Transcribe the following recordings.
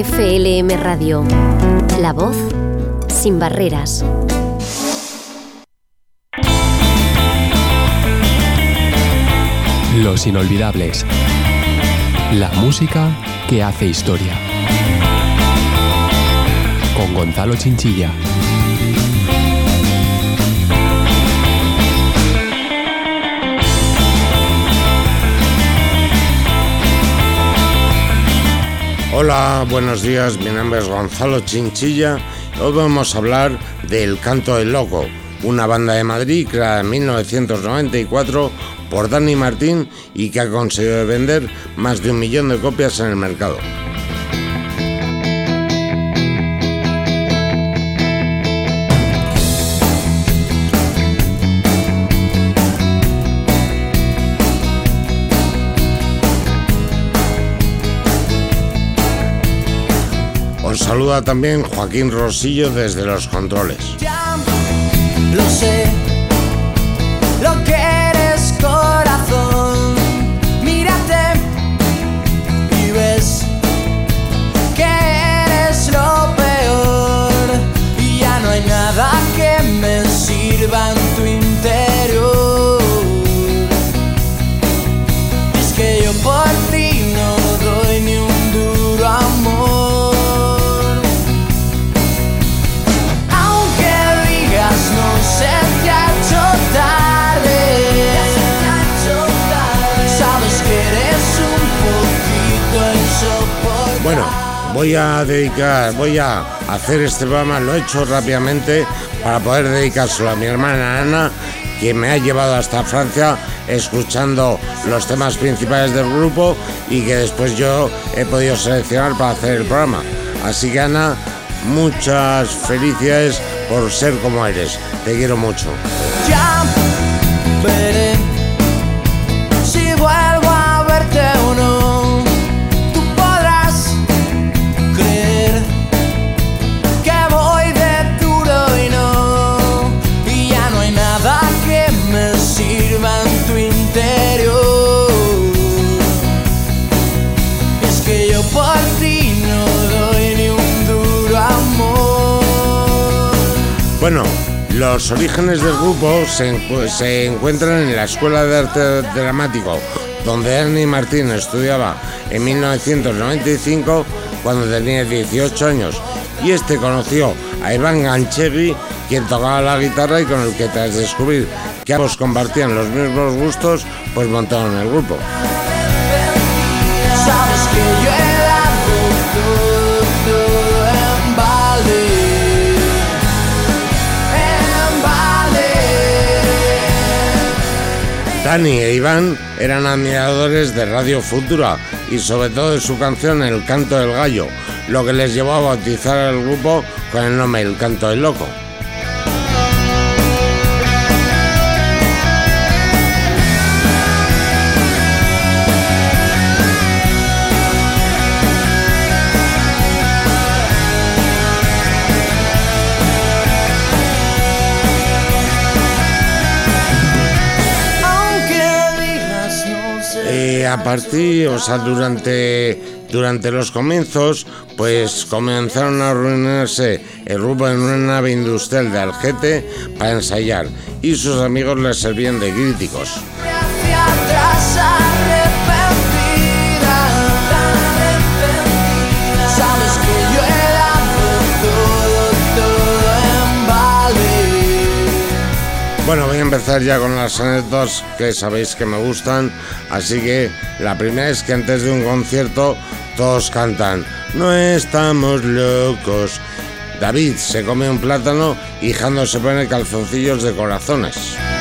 FLM Radio, la voz sin barreras. Los inolvidables. La música que hace historia. Con Gonzalo Chinchilla. Hola, buenos días, mi nombre es Gonzalo Chinchilla. Hoy vamos a hablar del Canto del Loco, una banda de Madrid creada en 1994 por Dani Martín y que ha conseguido vender más de 1 millón de copias en el mercado. Os saluda también Joaquín Rosillo desde los controles. Ya lo sé, lo que eres, corazón. Mírate y ves que eres lo peor. Y ya no hay nada que me sirva en tu interior. Es que yo por ti no doy ni un duro amor. No se te ha hecho tarde. Sabes que eres un poquito insoportable. Bueno, voy a hacer este programa, lo he hecho rápidamente para poder dedicárselo a mi hermana Ana, que me ha llevado hasta Francia escuchando los temas principales del grupo y que después yo he podido seleccionar para hacer el programa. Así que Ana, muchas felicidades por ser como eres. Te quiero mucho. Ya veré si vuelvo a verte o no. Tú podrás creer que voy de duro y no. Y ya no hay nada que me sirva en tu interior. Es que yo por ti no doy ni un duro amor. Bueno, los orígenes del grupo se encuentran en la Escuela de Arte Dramático, donde Dani Martín estudiaba en 1995 cuando tenía 18 años. Y este conoció a Iván Ganchegui, quien tocaba la guitarra y con el que tras descubrir que ambos compartían los mismos gustos, pues montaron el grupo. Sabes que yo he dado todo en balde. Dani e Iván eran admiradores de Radio Futura y sobre todo de su canción El Canto del Gallo, lo que les llevó a bautizar al grupo con el nombre El Canto del Loco. Durante los comienzos, pues comenzaron a reunirse el grupo en una nave industrial de Algete para ensayar y sus amigos les servían de críticos. Bueno, voy a empezar ya con las anécdotas que sabéis que me gustan, así que la primera es que antes de un concierto todos cantan "No estamos locos". David se come un plátano y Jando se pone calzoncillos de corazones.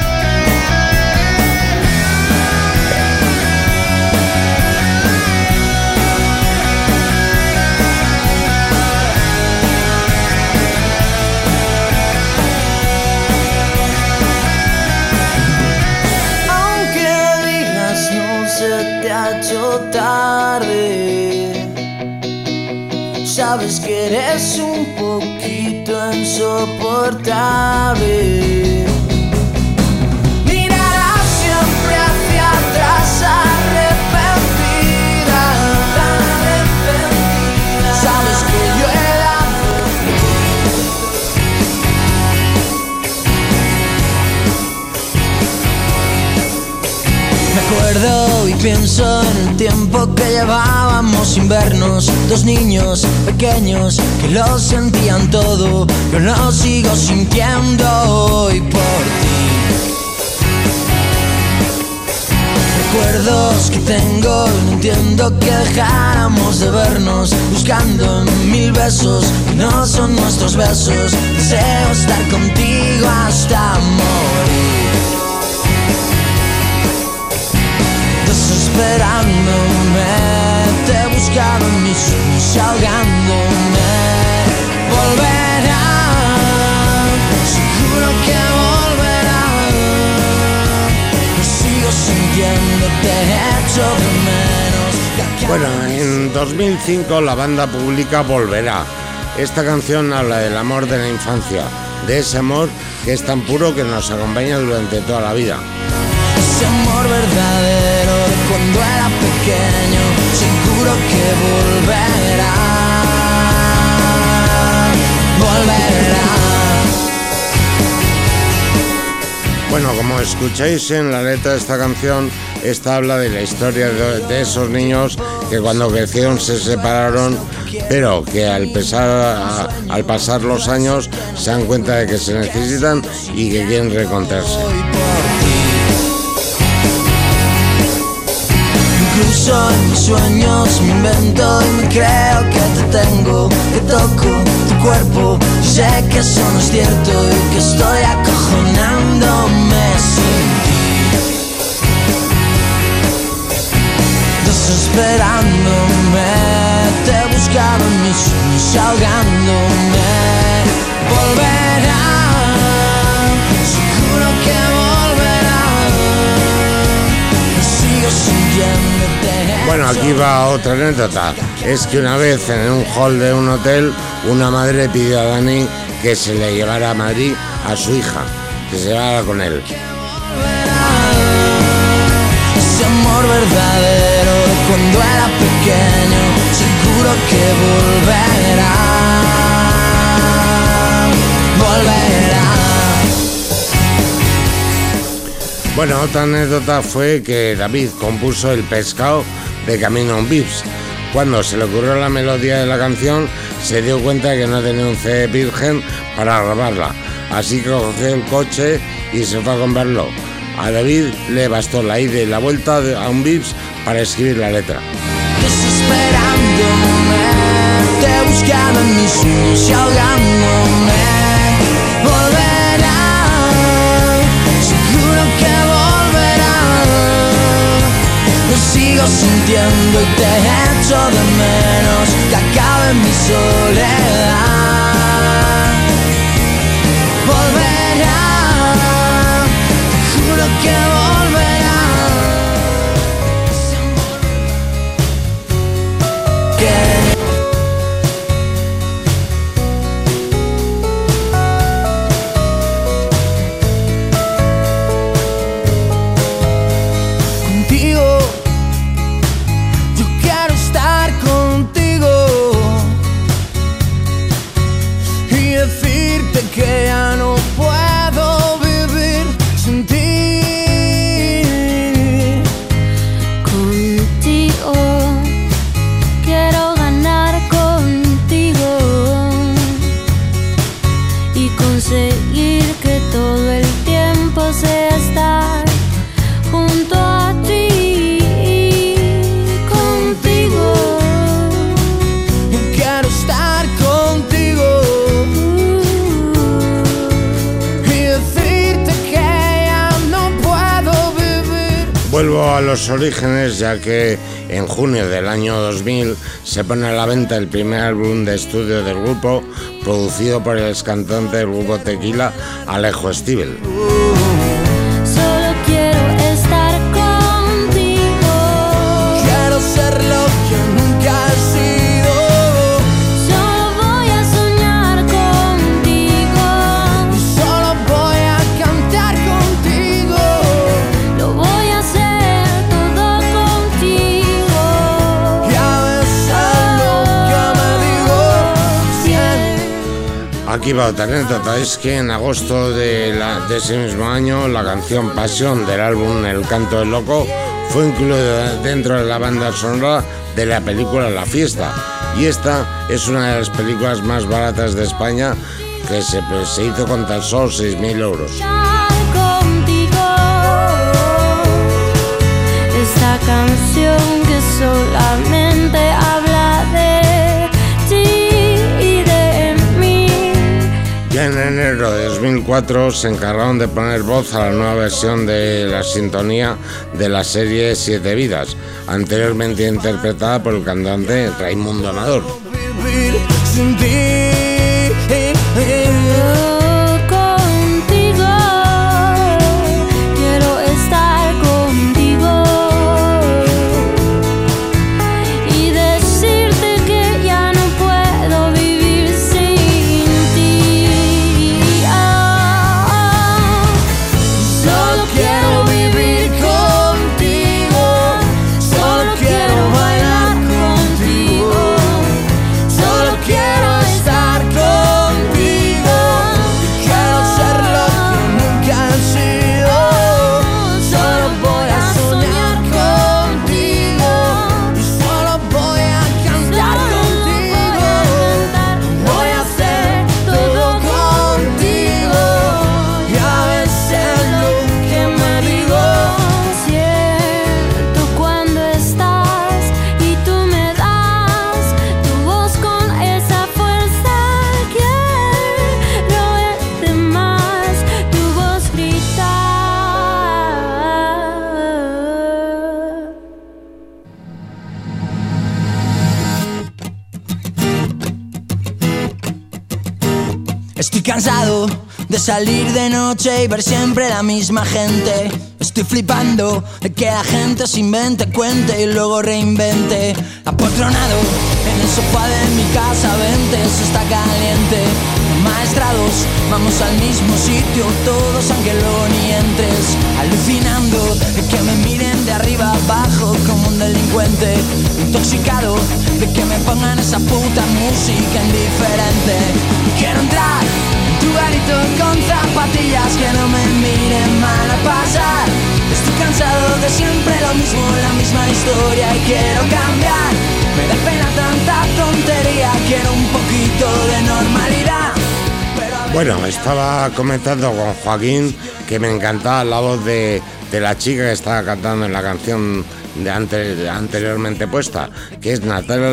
Tarde, sabes que eres un poquito insoportable. Mirarás siempre hacia atrás arrepentida. Sabes Recuerdo y pienso en el tiempo que llevábamos sin vernos, dos niños pequeños que lo sentían todo. Yo lo sigo sintiendo hoy por ti. Recuerdos que tengo, no entiendo que dejáramos de vernos, buscando en 1000 besos que no son nuestros besos. Deseo estar contigo hasta morir. Desesperándome, te buscaba en mis sueños, ahogándome. Volverá, seguro que volverá. Lo sigo sintiendo, te echo de menos. Bueno, en 2005 la banda publica Volverá. Esta canción habla del amor de la infancia, de ese amor que es tan puro que nos acompaña durante toda la vida. Ese amor verdadero de cuando era pequeño, seguro que volverá, volverá. Bueno, como escucháis en la letra de esta canción, esta habla de la historia de esos niños que cuando crecieron se separaron, pero que al pasar los años se dan cuenta de que se necesitan y que quieren reencontrarse. Incluso en mis sueños me invento y me creo que te tengo, que toco tu cuerpo. Sé que eso no es cierto y que estoy acojonándome sin ti. Desesperándome, te buscaba en mis sueños, ahogándome. Volverá, seguro que volverá. Lo sigo sintiendo. Bueno, aquí va otra anécdota. Es que una vez en un hall de un hotel, una madre pidió a Dani que se le llevara a Madrid a su hija, que se llevara con él. Ese amor verdadero de cuando era pequeño, seguro que volverá, volverá. Bueno, otra anécdota fue que David compuso El Pescado de Camino on Vips. Cuando se le ocurrió la melodía de la canción, se dio cuenta de que no tenía un CD virgen para grabarla. Así que cogió el coche y se fue a comprarlo. A David le bastó la ida y la vuelta a un Vips para escribir la letra. Desesperándome, te buscaba en mis sueños y ahogándome. Volverá, seguro que volverá. Lo sigo sintiendo y te echo de menos, que acabe mi soledad. Volverá, juro que volverá. Contigo, yo quiero estar contigo y decirte que ya no puedo vivir sin ti. Contigo, quiero ganar contigo y conseguir que todo el tiempo sea estar junto a ti. Contigo, Quiero estar contigo y decirte que ya no puedo vivir. Vuelvo a los orígenes, ya que en junio del año 2000 se pone a la venta el primer álbum de estudio del grupo, producido por el excantante del grupo Tequila, Alejo Stivel. solo quiero estar contigo. Quiero ser lo que nunca he sido. Solo voy a soñar contigo. Solo voy a cantar contigo. Lo voy a hacer todo contigo. Ya ves algo que me digo siempre. Aquí va otra anécdota, es que en agosto de ese mismo año la canción Pasión del álbum El Canto del Loco fue incluida dentro de la banda sonora de la película La Fiesta, y esta es una de las películas más baratas de España, que se hizo con tan solo 6.000 euros. Contigo, esta canción que solamente habla de ti y de mí. Ya en enero de 2004 se encargaron de poner voz a la nueva versión de la sintonía de la serie Siete Vidas, anteriormente interpretada por el cantante Raimundo Amador. Vivir sin ti. Contigo, quiero estar contigo y decirte que ya no puedo vivir sin ti. Solo quiero vivir contigo, solo quiero bailar contigo, solo quiero estar contigo. Estoy cansado de salir de noche y ver siempre la misma gente. Estoy flipando de que la gente se invente, cuente y luego reinvente. Apotronado en el sofá de mi casa, vente, eso está caliente. Maestrados, vamos al mismo sitio todos aunque luego ni entres. Alucinando de que me miren de arriba abajo como un delincuente. Intoxicado de que me pongan esa puta música indiferente. Quiero entrar en tu garito con zapatillas que no me miren mal a pasar. Estoy cansado de siempre lo mismo, la misma historia y quiero cambiar. Me da pena tanta tontería, quiero un poquito de normalidad. Bueno, estaba comentando con Joaquín que me encantaba la voz de la chica que estaba cantando en la canción anteriormente puesta, que es Natalia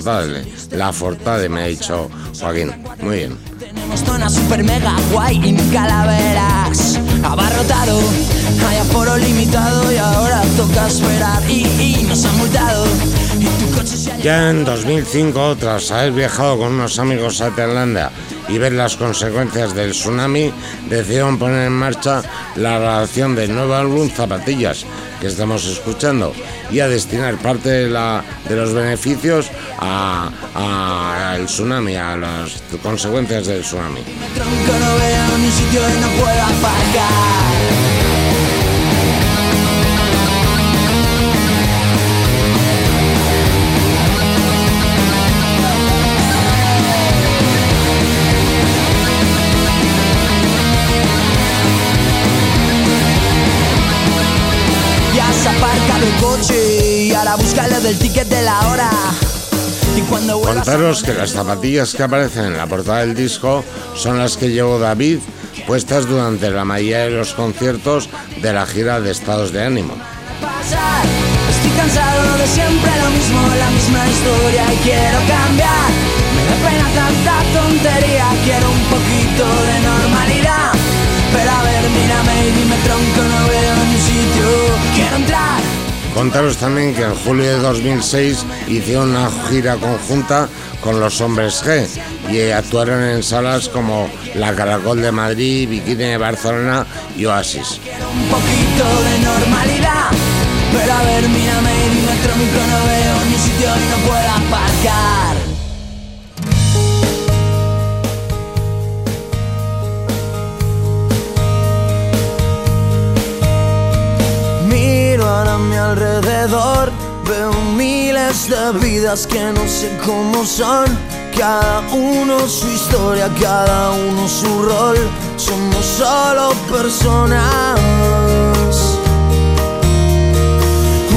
Lafourcade, me ha dicho Joaquín. Muy bien. Tenemos zona super mega guay y ni calaveras. Abarrotado, hay aforo limitado y ahora toca esperar y nos han multado. Y tu coche se ha Ya en 2005, tras haber viajado con unos amigos a Tailandia y ver las consecuencias del tsunami, decidieron poner en marcha la grabación del nuevo álbum Zapatillas, que estamos escuchando, y a destinar parte de los beneficios al tsunami, a las consecuencias del tsunami. tronco, no veo ni sitio y no puedo aparcar. Aparcado el coche y ahora búscalo del ticket de la hora. Y cuando contaros que las zapatillas que aparecen en la portada del disco son las que llevó David puestas durante la mayoría de los conciertos de la gira de Estados de Ánimo. Estoy cansado de siempre lo mismo, la misma historia y quiero cambiar. Me da pena tanta tontería, quiero un poquito de normalidad. Pero a ver, mírame y dime tronco, no veo ni sitio, quiero entrar. Contaros también que en julio de 2006 hicieron una gira conjunta con los Hombres G y actuaron en salas como La Caracol de Madrid, Bikini de Barcelona y Oasis. Quiero un poquito de normalidad. Pero a ver, mírame y dime tronco, no veo ni sitio y no puedo aparcar. A mi alrededor veo miles de vidas que no sé cómo son. Cada uno su historia, cada uno su rol. Somos solo personas.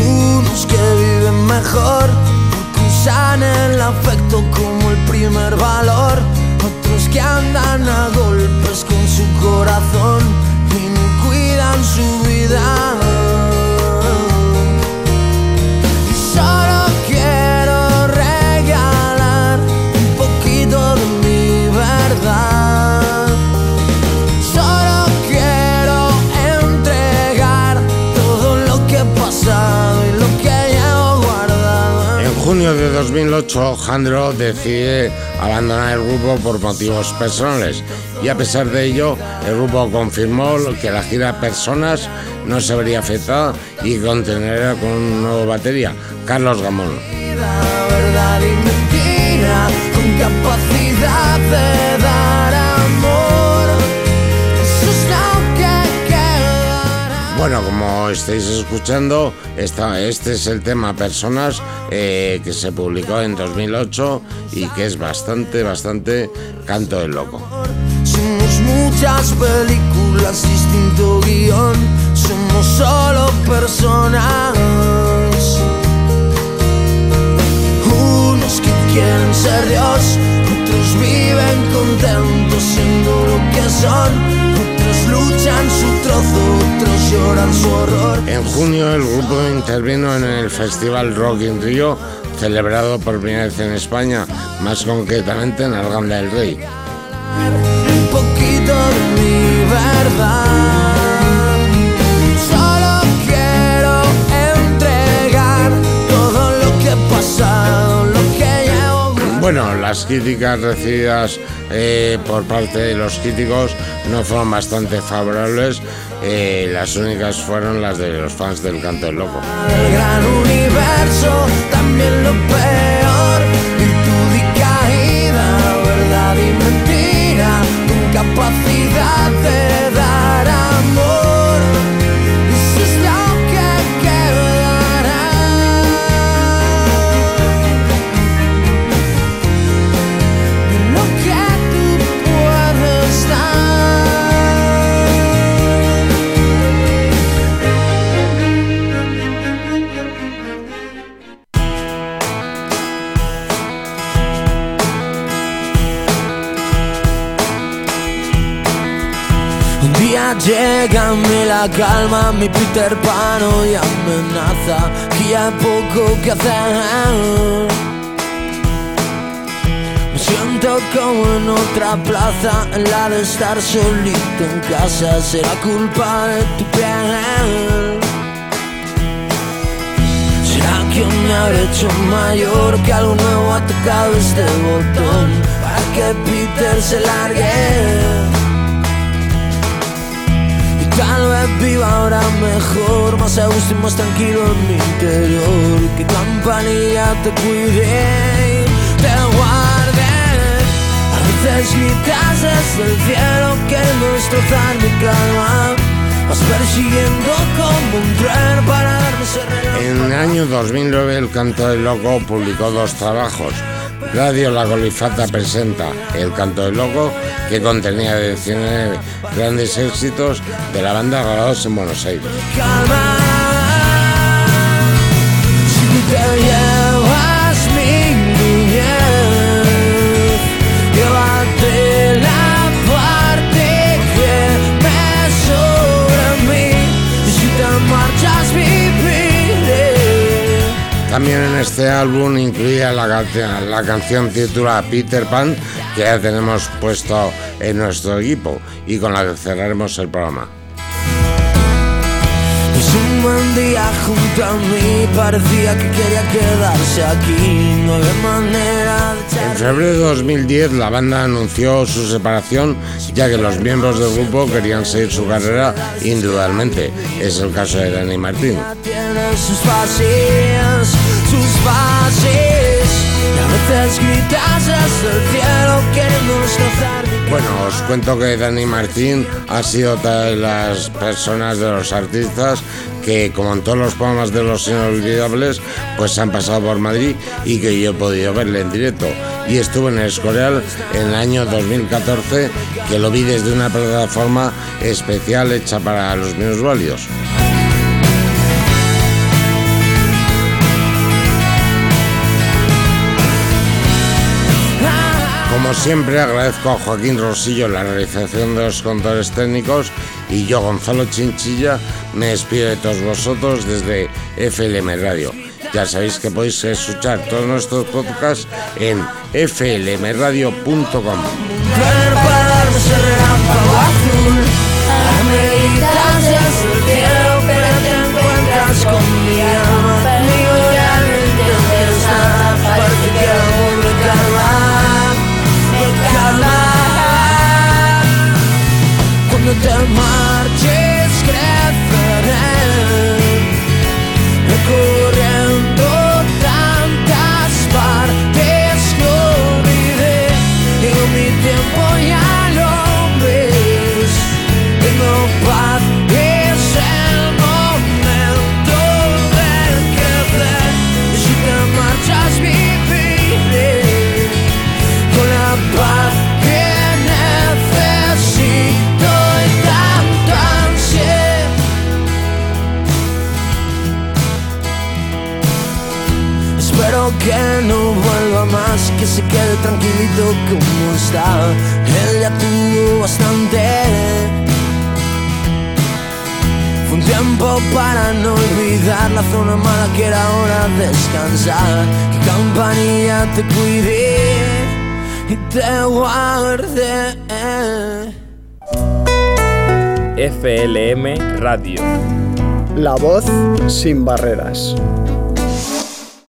junio de 2008, Jandro decide abandonar el grupo por motivos personales y a pesar de ello, el grupo confirmó que la gira Personas no se vería afectada y continuaría con un nuevo batería, Carlos Gamón. Verdad y mentira, con capacidad de dar amor. Eso es lo que quedará. Bueno, como estáis escuchando, este es el tema Personas que se publicó en 2008 y que es bastante canto del loco. Somos muchas películas, distinto guión, somos solo personas. Unos que quieren ser Dios, otros viven contentos siendo lo que son. Otros luchan su trozo, otros lloran su horror. En junio el grupo intervino en el Festival Rock in Rio, celebrado por primera vez en España, más concretamente en Arganda del Rey. Un poquito de mi verdad. Solo quiero entregar todo lo que he pasado, lo que llevo. Bueno, las críticas recibidas por parte de los críticos no fueron bastante favorables, las únicas fueron las de los fans del Canto del Loco. El gran universo, también lo peor, virtud y caída, verdad y mentira, con capacidad de dar amor. Eso es lo que quedará. Lo que tú puedes dar. Un día llega la calma, mi Peter Pan y amenaza que ya hay poco que hacer. Me siento como en otra plaza, en la de estar solito en casa. Será culpa de tu piel. ¿Será que me habré hecho mayor, que algo nuevo ha tocado este botón para que Peter se largue? Tal vez viva ahora mejor, más a gusto y más tranquilo en mi interior. Que campanilla te cuide, te guarde. A veces gritas desde el cielo queriendo destrozar mi calma. Vas persiguiendo como un tren para darme ese reloj. En el año 2009 el Canto del Loco publicó 2 trabajos. Radio La Colifata presenta El Canto del Loco, que contenía 19 grandes éxitos de la banda grabados en Buenos Aires. Calma, si tú te llevas mi niñez, llévate la parte que me sobra a mí, y si te marchas viviré. También en este álbum incluía la canción titulada Peter Pan, que ya tenemos puesto en nuestro equipo y con la que cerraremos el programa. Es un buen día junto a mí, parecía que quería quedarse aquí, no había manera de echar. En febrero de 2010 la banda anunció su separación, ya que los miembros del grupo querían seguir su carrera individualmente. Es el caso de Dani Martín. Tiene sus fases, y a veces gritas desde el cielo queriendo destrozar mi cara. Bueno, os cuento que Dani Martín ha sido otra de las personas, de los artistas que, como en todos los programas de Los Inolvidables, pues han pasado por Madrid y que yo he podido verle en directo. Y estuve en el Escorial en el año 2014, que lo vi desde una plataforma especial hecha para los minusválidos. Como siempre, agradezco a Joaquín Rosillo la realización de los controles técnicos y yo, Gonzalo Chinchilla, me despido de todos vosotros desde FLM Radio. Ya sabéis que podéis escuchar todos nuestros podcasts en flmradio.com. Con mi alma, pero realmente no está. que no vuelva más, que se quede tranquilito como está. Él ya tuvo bastante. Fue un tiempo para no olvidar la zona mala que era hora de descansar. Que campanilla te cuidé y te guardé. FLM Radio. La voz sin barreras.